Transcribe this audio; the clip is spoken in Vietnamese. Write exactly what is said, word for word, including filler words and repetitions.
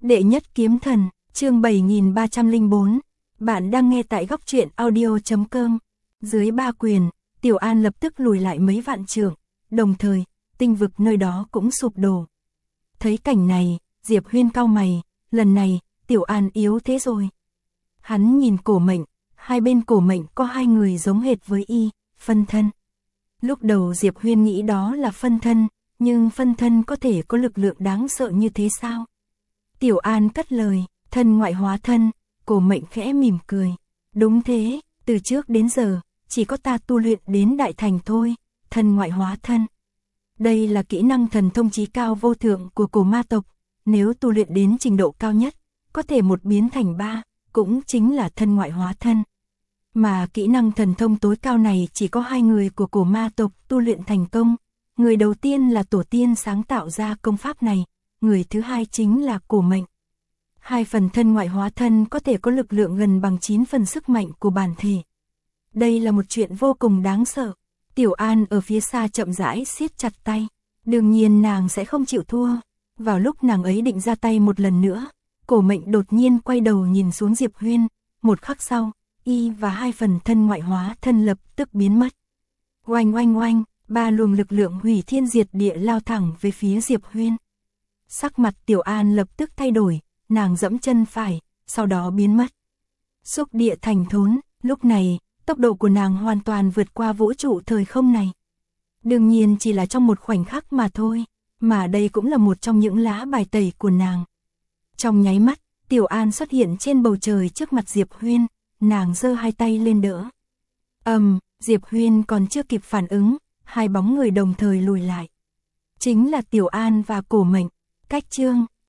Đệ nhất kiếm thần, chương bảy nghìn ba trăm lẻ bốn. Bạn đang nghe tại góc truyện audio chấm com. Dưới ba quyền, Tiểu An lập tức lùi lại mấy vạn trượng, đồng thời, tinh vực nơi đó cũng sụp đổ. Thấy cảnh này, Diệp Huyên cau mày, lần này, Tiểu An yếu thế rồi. Hắn nhìn cổ mệnh, hai bên cổ mệnh có hai người giống hệt với y, phân thân. Lúc đầu Diệp Huyên nghĩ đó là phân thân, nhưng phân thân có thể có lực lượng đáng sợ như thế sao? Tiểu An cất lời, thân ngoại hóa thân, cổ mệnh khẽ mỉm cười. Đúng thế, từ trước đến giờ, chỉ có ta tu luyện đến đại thành thôi, thân ngoại hóa thân. Đây là kỹ năng thần thông chí cao vô thượng của cổ ma tộc, nếu tu luyện đến trình độ cao nhất, có thể một biến thành ba, cũng chính là thân ngoại hóa thân. Mà kỹ năng thần thông tối cao này chỉ có hai người của cổ ma tộc tu luyện thành công. Người đầu tiên là tổ tiên sáng tạo ra công pháp này, người thứ hai chính là cổ mệnh. Hai phần thân ngoại hóa thân có thể có lực lượng gần bằng chín phần sức mạnh của bản thể. Đây là một chuyện vô cùng đáng sợ. Tiểu An ở phía xa chậm rãi siết chặt tay. Đương nhiên nàng sẽ không chịu thua. Vào lúc nàng ấy định ra tay một lần nữa, cổ mệnh đột nhiên quay đầu nhìn xuống Diệp Huyên. Một khắc sau, y và hai phần thân ngoại hóa thân lập tức biến mất. Oanh oanh oanh, ba luồng lực lượng hủy thiên diệt địa lao thẳng về phía Diệp Huyên. Sắc mặt Tiểu An lập tức thay đổi, nàng giẫm chân phải, sau đó biến mất. Xúc địa thành thốn, lúc này, tốc độ của nàng hoàn toàn vượt qua vũ trụ thời không này. Đương nhiên chỉ là trong một khoảnh khắc mà thôi, mà đây cũng là một trong những lá bài tẩy của nàng. Trong nháy mắt, Tiểu An xuất hiện trên bầu trời trước mặt Diệp Huyên, nàng giơ hai tay lên đỡ. Ầm, um, Diệp Huyên còn chưa kịp phản ứng, hai bóng người đồng thời lùi lại. Chính là Tiểu An và cổ mệnh. Cách chương